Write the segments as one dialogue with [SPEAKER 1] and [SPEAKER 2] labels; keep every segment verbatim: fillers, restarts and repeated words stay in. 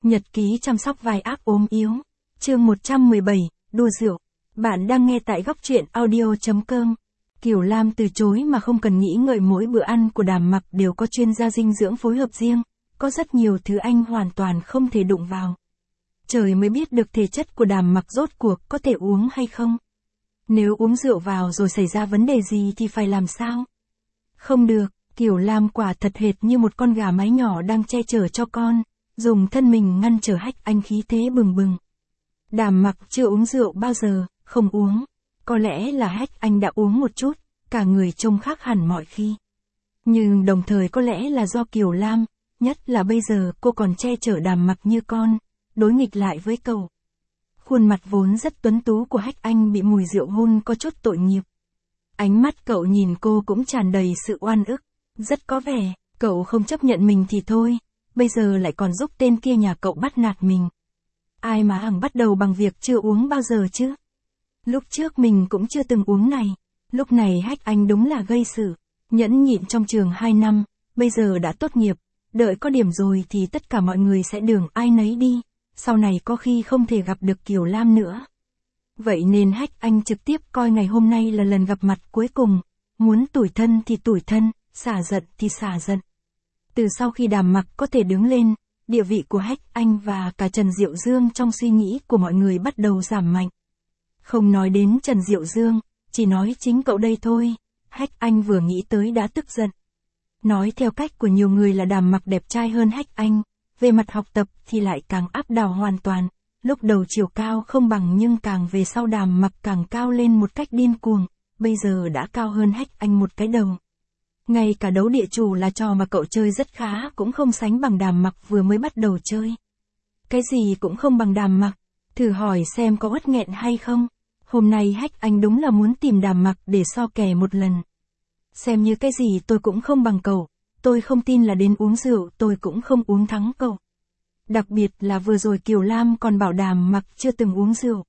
[SPEAKER 1] Nhật ký chăm sóc vai ác ốm yếu. Chương một trăm mười bảy, đua rượu. Bạn đang nghe tại góc truyện audio chấm com. Kiều Lam từ chối mà không cần nghĩ ngợi, mỗi bữa ăn của Đàm Mặc đều có chuyên gia dinh dưỡng phối hợp riêng, có rất nhiều thứ anh hoàn toàn không thể đụng vào. Trời mới biết được thể chất của Đàm Mặc rốt cuộc có thể uống hay không. Nếu uống rượu vào rồi xảy ra vấn đề gì thì phải làm sao? Không được, Kiều Lam quả thật hệt như một con gà mái nhỏ đang che chở cho con, dùng thân mình ngăn trở Hách Anh khí thế bừng bừng. Đàm Mặc chưa uống rượu bao giờ, không uống. Có lẽ là Hách Anh đã uống một chút, cả người trông khác hẳn mọi khi. Nhưng đồng thời có lẽ là do Kiều Lam, nhất là bây giờ cô còn che chở Đàm Mặc như con, đối nghịch lại với cậu. Khuôn mặt vốn rất tuấn tú của Hách Anh bị mùi rượu hôn có chút tội nghiệp. Ánh mắt cậu nhìn cô cũng tràn đầy sự oan ức, rất có vẻ, cậu không chấp nhận mình thì thôi, bây giờ lại còn giúp tên kia nhà cậu bắt nạt mình. Ai mà hằng bắt đầu bằng việc chưa uống bao giờ chứ? Lúc trước mình cũng chưa từng uống này, lúc này Hách Anh đúng là gây sự, nhẫn nhịn trong trường hai năm, bây giờ đã tốt nghiệp, đợi có điểm rồi thì tất cả mọi người sẽ đường ai nấy đi, sau này có khi không thể gặp được Kiều Lam nữa. Vậy nên Hách Anh trực tiếp coi ngày hôm nay là lần gặp mặt cuối cùng, muốn tủi thân thì tủi thân, xả giận thì xả giận. Từ sau khi Đàm Mặc có thể đứng lên, địa vị của Hách Anh và cả Trần Diệu Dương trong suy nghĩ của mọi người bắt đầu giảm mạnh. Không nói đến Trần Diệu Dương, chỉ nói chính cậu đây thôi, Hách Anh vừa nghĩ tới đã tức giận. Nói theo cách của nhiều người là Đàm Mặc đẹp trai hơn Hách Anh, về mặt học tập thì lại càng áp đảo hoàn toàn, lúc đầu chiều cao không bằng nhưng càng về sau Đàm Mặc càng cao lên một cách điên cuồng, bây giờ đã cao hơn Hách Anh một cái đầu. Ngay cả đấu địa chủ là trò mà cậu chơi rất khá cũng không sánh bằng Đàm Mặc vừa mới bắt đầu chơi. Cái gì cũng không bằng Đàm Mặc, thử hỏi xem có uất nghẹn hay không. Hôm nay Hách Anh đúng là muốn tìm Đàm Mặc để so kè một lần. Xem như cái gì tôi cũng không bằng cậu, tôi không tin là đến uống rượu tôi cũng không uống thắng cậu. Đặc biệt là vừa rồi Kiều Lam còn bảo Đàm Mặc chưa từng uống rượu.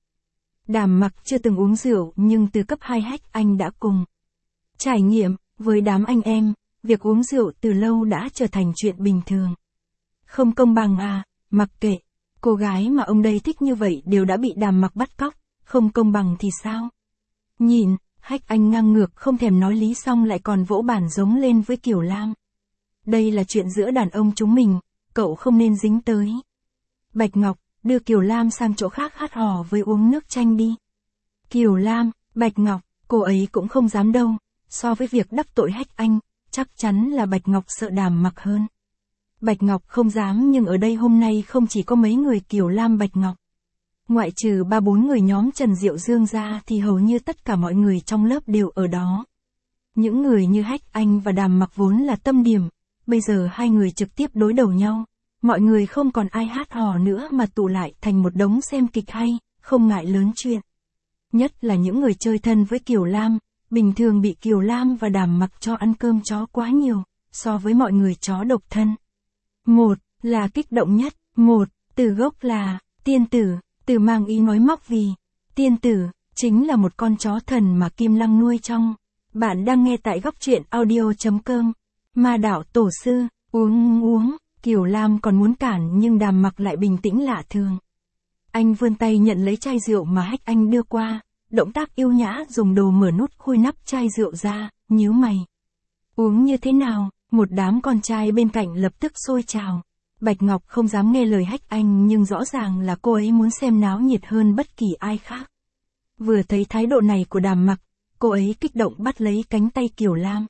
[SPEAKER 1] Đàm Mặc chưa từng uống rượu nhưng từ cấp hai Hách Anh đã cùng trải nghiệm. Với đám anh em, việc uống rượu từ lâu đã trở thành chuyện bình thường. Không công bằng à, mặc kệ, cô gái mà ông đây thích như vậy đều đã bị Đàm Mặc bắt cóc, không công bằng thì sao? Nhìn, Hách Anh ngang ngược không thèm nói lý xong lại còn vỗ bàn giống lên với Kiều Lam. Đây là chuyện giữa đàn ông chúng mình, cậu không nên dính tới. Bạch Ngọc, đưa Kiều Lam sang chỗ khác hát hò với uống nước chanh đi. Kiều Lam, Bạch Ngọc, cô ấy cũng không dám đâu. So với việc đắc tội Hách Anh, chắc chắn là Bạch Ngọc sợ Đàm Mặc hơn. Bạch Ngọc không dám nhưng ở đây hôm nay không chỉ có mấy người Kiều Lam Bạch Ngọc. Ngoại trừ ba bốn người nhóm Trần Diệu Dương ra thì hầu như tất cả mọi người trong lớp đều ở đó. Những người như Hách Anh và Đàm Mặc vốn là tâm điểm, bây giờ hai người trực tiếp đối đầu nhau. Mọi người không còn ai hát hò nữa mà tụ lại thành một đống xem kịch hay, không ngại lớn chuyện. Nhất là những người chơi thân với Kiều Lam. Bình thường bị Kiều Lam và Đàm Mặc cho ăn cơm chó quá nhiều, so với mọi người chó độc thân. Một, là kích động nhất, một, từ gốc là, tiên tử, từ mang ý nói móc vì, tiên tử, chính là một con chó thần mà Kim Lăng nuôi trong. Bạn đang nghe tại góc truyện audio chấm com. Ma đạo tổ sư, uống uống, Kiều Lam còn muốn cản nhưng Đàm Mặc lại bình tĩnh lạ thường. Anh vươn tay nhận lấy chai rượu mà Hách Anh đưa qua. Động tác yêu nhã dùng đồ mở nút khui nắp chai rượu ra, nhíu mày. Uống như thế nào? Một đám con trai bên cạnh lập tức xôi trào. Bạch Ngọc không dám nghe lời Hách Anh nhưng rõ ràng là cô ấy muốn xem náo nhiệt hơn bất kỳ ai khác. Vừa thấy thái độ này của Đàm Mặc, cô ấy kích động bắt lấy cánh tay Kiều Lam.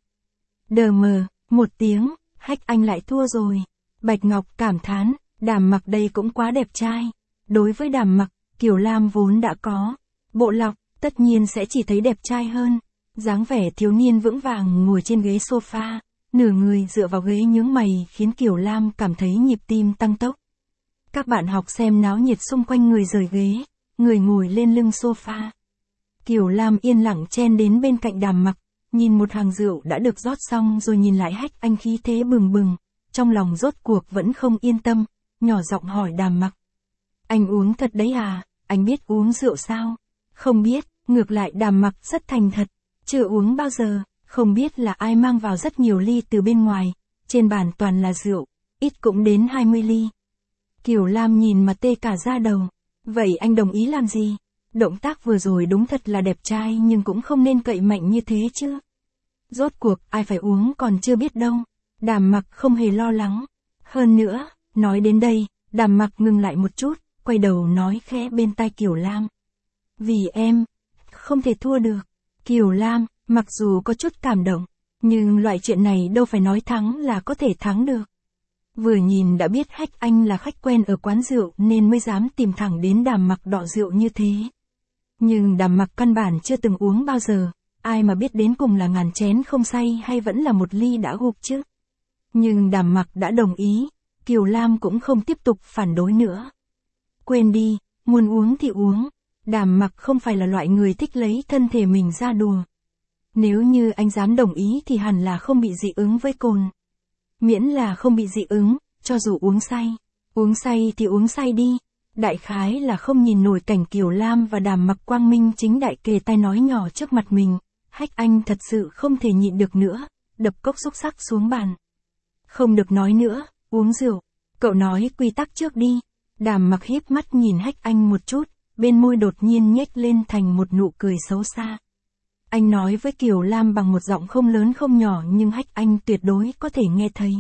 [SPEAKER 1] Đờ mờ, một tiếng, Hách Anh lại thua rồi. Bạch Ngọc cảm thán, Đàm Mặc đây cũng quá đẹp trai. Đối với Đàm Mặc, Kiều Lam vốn đã có bộ lọc, tất nhiên sẽ chỉ thấy đẹp trai hơn. Dáng vẻ thiếu niên vững vàng ngồi trên ghế sofa, nửa người dựa vào ghế nhướng mày khiến Kiều Lam cảm thấy nhịp tim tăng tốc. Các bạn học xem náo nhiệt xung quanh người rời ghế, người ngồi lên lưng sofa. Kiều Lam yên lặng chen đến bên cạnh Đàm Mặc, nhìn một hàng rượu đã được rót xong rồi nhìn lại Hách Anh khí thế bừng bừng, trong lòng rốt cuộc vẫn không yên tâm, nhỏ giọng hỏi Đàm Mặc. Anh uống thật đấy à, anh biết uống rượu sao? Không biết, ngược lại Đàm Mặc rất thành thật, chưa uống bao giờ, không biết là ai mang vào rất nhiều ly từ bên ngoài, trên bàn toàn là rượu, ít cũng đến hai mươi ly. Kiều Lam nhìn mà tê cả da đầu. Vậy anh đồng ý làm gì? Động tác vừa rồi đúng thật là đẹp trai nhưng cũng không nên cậy mạnh như thế chứ. Rốt cuộc ai phải uống còn chưa biết đâu. Đàm Mặc không hề lo lắng. Hơn nữa, nói đến đây, Đàm Mặc ngừng lại một chút, quay đầu nói khẽ bên tai Kiều Lam. Vì em, không thể thua được. Kiều Lam, mặc dù có chút cảm động, nhưng loại chuyện này đâu phải nói thắng là có thể thắng được. Vừa nhìn đã biết Hách Anh là khách quen ở quán rượu nên mới dám tìm thẳng đến Đàm Mặc đọ rượu như thế. Nhưng Đàm Mặc căn bản chưa từng uống bao giờ, ai mà biết đến cùng là ngàn chén không say hay vẫn là một ly đã gục chứ. Nhưng Đàm Mặc đã đồng ý, Kiều Lam cũng không tiếp tục phản đối nữa. Quên đi, muốn uống thì uống, Đàm Mặc không phải là loại người thích lấy thân thể mình ra đùa. Nếu như anh dám đồng ý thì hẳn là không bị dị ứng với cồn. Miễn là không bị dị ứng, cho dù uống say. Uống say thì uống say đi. Đại khái là không nhìn nổi cảnh Kiều Lam và Đàm Mặc quang minh chính đại kề tai nói nhỏ trước mặt mình. Hách Anh thật sự không thể nhịn được nữa, đập cốc xúc xắc xuống bàn. Không được nói nữa, uống rượu. Cậu nói quy tắc trước đi. Đàm Mặc híp mắt nhìn Hách Anh một chút, bên môi đột nhiên nhếch lên thành một nụ cười xấu xa. Anh nói với Kiều Lam bằng một giọng không lớn không nhỏ nhưng Hách Anh tuyệt đối có thể nghe thấy.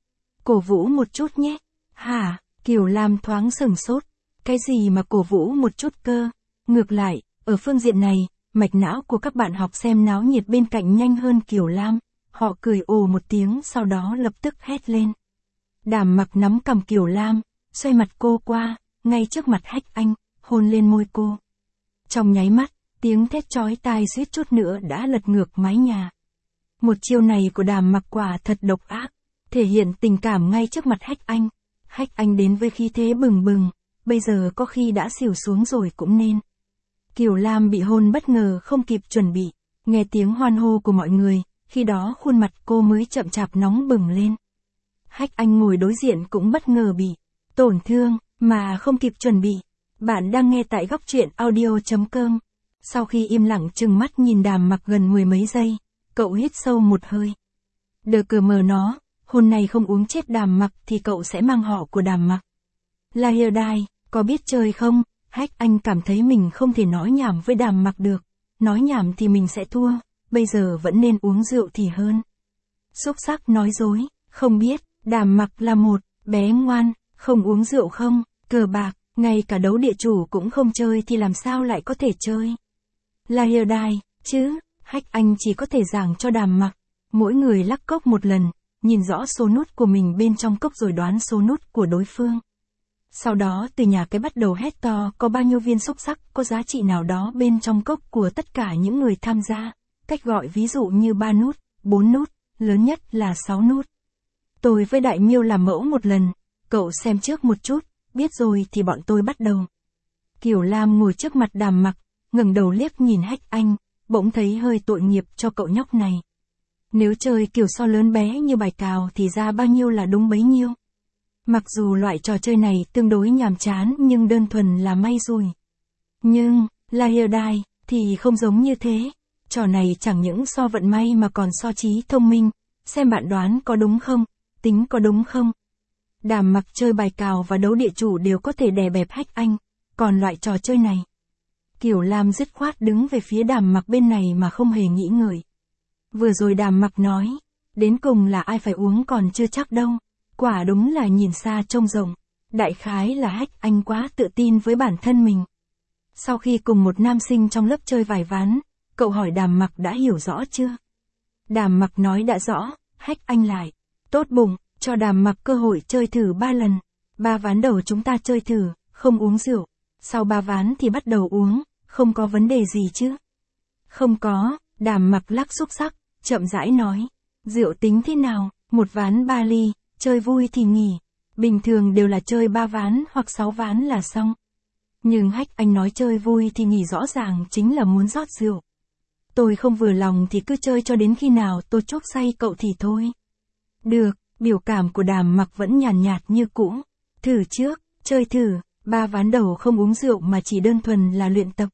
[SPEAKER 1] Cổ vũ một chút nhé. Hả? Kiều Lam thoáng sửng sốt. Cái gì mà cổ vũ một chút cơ? Ngược lại, ở phương diện này, mạch não của các bạn học xem náo nhiệt bên cạnh nhanh hơn Kiều Lam. Họ cười ồ một tiếng sau đó lập tức hét lên. Đàm Mặc nắm cằm Kiều Lam, xoay mặt cô qua, ngay trước mặt Hách Anh, hôn lên môi cô. Trong nháy mắt, tiếng thét chói tai suýt chút nữa đã lật ngược mái nhà. Một chiêu này của Đàm Mặc quả thật độc ác, thể hiện tình cảm ngay trước mặt Hách Anh. Hách Anh đến với khí thế bừng bừng, bây giờ có khi đã xỉu xuống rồi cũng nên. Kiều Lam bị hôn bất ngờ không kịp chuẩn bị, nghe tiếng hoan hô của mọi người, khi đó khuôn mặt cô mới chậm chạp nóng bừng lên. Hách Anh ngồi đối diện cũng bất ngờ bị tổn thương, mà không kịp chuẩn bị. Bạn đang nghe tại góc truyện audio chấm com. Sau khi im lặng trừng mắt nhìn Đàm Mặc gần mười mấy giây, cậu hít sâu một hơi. Đờ cờ mờ nó, hôm nay không uống chết Đàm Mặc thì cậu sẽ mang họ của Đàm Mặc. Là Hiểu Đài, có biết chơi không? Hách Anh cảm thấy mình không thể nói nhảm với Đàm Mặc được. Nói nhảm thì mình sẽ thua, bây giờ vẫn nên uống rượu thì hơn. Xúc xắc nói dối, không biết, Đàm Mặc là một bé ngoan, không uống rượu không, cờ bạc, ngay cả đấu địa chủ cũng không chơi thì làm sao lại có thể chơi. Là Hiểu Đài, chứ, Hách Anh chỉ có thể giảng cho Đàm Mặc. Mỗi người lắc cốc một lần, nhìn rõ số nút của mình bên trong cốc rồi đoán số nút của đối phương. Sau đó từ nhà cái bắt đầu hét to có bao nhiêu viên xúc xắc có giá trị nào đó bên trong cốc của tất cả những người tham gia. Cách gọi ví dụ như ba nút, bốn nút, lớn nhất là sáu nút. Tôi với Đại Miêu làm mẫu một lần, cậu xem trước một chút, biết rồi thì bọn tôi bắt đầu. Kiều Lam ngồi trước mặt Đàm Mặc, ngẩng đầu liếc nhìn Hách Anh, bỗng thấy hơi tội nghiệp cho cậu nhóc này. Nếu chơi kiểu so lớn bé như bài cào thì ra bao nhiêu là đúng bấy nhiêu. Mặc dù loại trò chơi này tương đối nhàm chán nhưng đơn thuần là may rủi. Nhưng, là Hiểu Đài, thì không giống như thế. Trò này chẳng những so vận may mà còn so trí thông minh, xem bạn đoán có đúng không, tính có đúng không. Đàm Mặc chơi bài cào và đấu địa chủ đều có thể đè bẹp Hách Anh, còn loại trò chơi này. Kiều Lam dứt khoát đứng về phía Đàm Mặc bên này mà không hề nghĩ ngợi. Vừa rồi Đàm Mặc nói, đến cùng là ai phải uống còn chưa chắc đâu. Quả đúng là nhìn xa trông rộng, đại khái là Hách Anh quá tự tin với bản thân mình. Sau khi cùng một nam sinh trong lớp chơi vài ván, cậu hỏi Đàm Mặc đã hiểu rõ chưa? Đàm Mặc nói đã rõ, Hách Anh lại, tốt bụng, cho Đàm Mặc cơ hội chơi thử ba lần. Ba ván đầu chúng ta chơi thử, không uống rượu, sau ba ván thì bắt đầu uống, không có vấn đề gì chứ? Không có, Đàm Mặc lắc xúc xắc, chậm rãi nói, rượu tính thế nào, một ván ba ly. Chơi vui thì nghỉ, bình thường đều là chơi ba ván hoặc sáu ván là xong. Nhưng Hách Anh nói chơi vui thì nghỉ rõ ràng chính là muốn rót rượu. Tôi không vừa lòng thì cứ chơi cho đến khi nào tôi chốt say cậu thì thôi. Được, biểu cảm của Đàm Mặc vẫn nhàn nhạt, nhạt như cũ. Thử trước, chơi thử, ba ván đầu không uống rượu mà chỉ đơn thuần là luyện tập.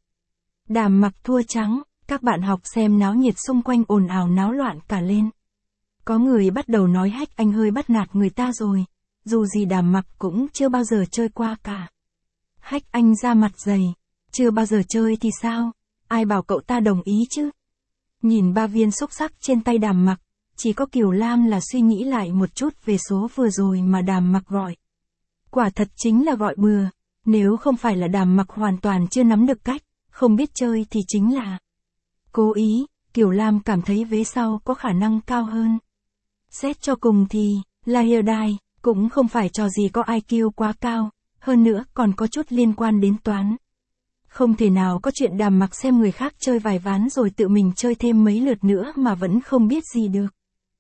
[SPEAKER 1] Đàm Mặc thua trắng, các bạn học xem náo nhiệt xung quanh ồn ào náo loạn cả lên. Có người bắt đầu nói Hách Anh hơi bắt nạt người ta rồi. dù gì Đàm Mặc cũng chưa bao giờ chơi qua cả. Hách Anh ra mặt dày, chưa bao giờ chơi thì sao, ai bảo cậu ta đồng ý chứ. Nhìn ba viên xúc xắc trên tay Đàm Mặc, chỉ có Kiều Lam là suy nghĩ lại một chút về số vừa rồi mà Đàm Mặc gọi. Quả thật chính là gọi bừa, nếu không phải là Đàm Mặc hoàn toàn chưa nắm được cách, không biết chơi thì chính là cố ý. Kiều Lam cảm thấy vế sau có khả năng cao hơn. Xét cho cùng thì, La Hyundai, cũng không phải trò gì có i kiu quá cao, hơn nữa còn có chút liên quan đến toán. Không thể nào có chuyện Đàm Mặc xem người khác chơi vài ván rồi tự mình chơi thêm mấy lượt nữa mà vẫn không biết gì được.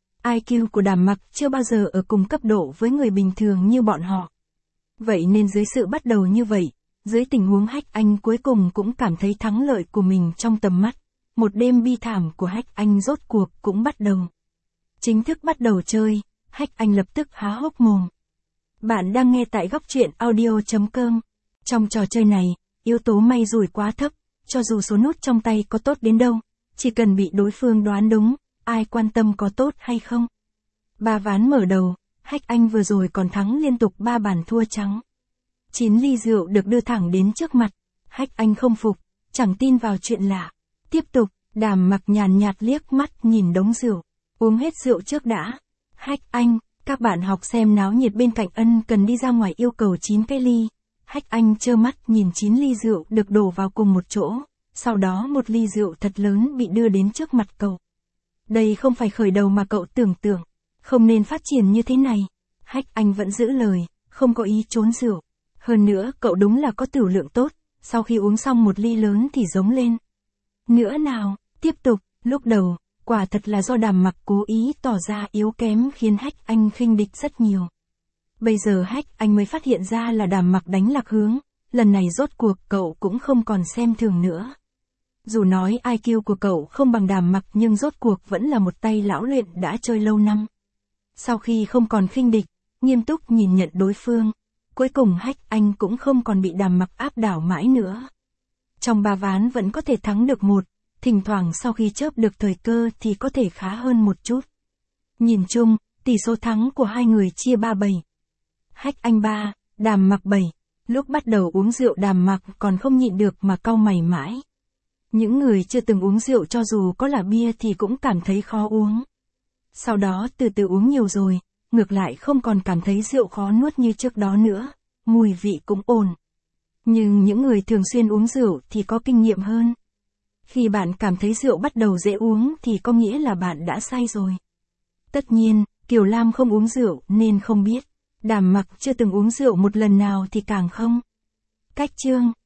[SPEAKER 1] i kiu của Đàm Mặc chưa bao giờ ở cùng cấp độ với người bình thường như bọn họ. Vậy nên dưới sự bắt đầu như vậy, dưới tình huống Hách Anh cuối cùng cũng cảm thấy thắng lợi của mình trong tầm mắt. Một đêm bi thảm của Hách Anh rốt cuộc cũng bắt đầu. Chính thức bắt đầu chơi, Hách Anh lập tức há hốc mồm. Bạn đang nghe tại góc truyện audio chấm com. Trong trò chơi này, yếu tố may rủi quá thấp, cho dù số nút trong tay có tốt đến đâu, chỉ cần bị đối phương đoán đúng, ai quan tâm có tốt hay không. Ba ván mở đầu, Hách Anh vừa rồi còn thắng liên tục ba bàn thua trắng. Chín ly rượu được đưa thẳng đến trước mặt, Hách Anh không phục, chẳng tin vào chuyện lạ. Tiếp tục, Đàm Mặc nhàn nhạt liếc mắt nhìn đống rượu, uống hết rượu trước đã. Hách Anh, các bạn học xem náo nhiệt bên cạnh ân cần đi ra ngoài yêu cầu chín cái ly. Hách Anh trơ mắt nhìn chín ly rượu được đổ vào cùng một chỗ, sau đó một ly rượu thật lớn bị đưa đến trước mặt cậu. Đây không phải khởi đầu mà cậu tưởng tượng, không nên phát triển như thế này. Hách Anh vẫn giữ lời, không có ý trốn rượu. Hơn nữa cậu đúng là có tửu lượng tốt, sau khi uống xong một ly lớn thì giống lên. Nữa nào, tiếp tục, lúc đầu, quả thật là do Đàm Mặc cố ý tỏ ra yếu kém khiến Hách Anh khinh địch rất nhiều. Bây giờ Hách Anh mới phát hiện ra là Đàm Mặc đánh lạc hướng, lần này rốt cuộc cậu cũng không còn xem thường nữa. Dù nói i kiu của cậu không bằng Đàm Mặc nhưng rốt cuộc vẫn là một tay lão luyện đã chơi lâu năm. Sau khi không còn khinh địch, nghiêm túc nhìn nhận đối phương, cuối cùng Hách Anh cũng không còn bị Đàm Mặc áp đảo mãi nữa. Trong ba ván vẫn có thể thắng được một, thỉnh thoảng sau khi chớp được thời cơ thì có thể khá hơn một chút. Nhìn chung, tỷ số thắng của hai người chia ba bảy. Hách Anh ba, Đàm Mặc bảy. Lúc bắt đầu uống rượu Đàm Mặc còn không nhịn được mà cau mày mãi. Những người chưa từng uống rượu cho dù có là bia thì cũng cảm thấy khó uống. Sau đó từ từ uống nhiều rồi, ngược lại không còn cảm thấy rượu khó nuốt như trước đó nữa, mùi vị cũng ổn. Nhưng những người thường xuyên uống rượu thì có kinh nghiệm hơn. Khi bạn cảm thấy rượu bắt đầu dễ uống thì có nghĩa là bạn đã say rồi. Tất nhiên, Kiều Lam không uống rượu nên không biết. Đàm Mặc chưa từng uống rượu một lần nào thì càng không. Cách chương,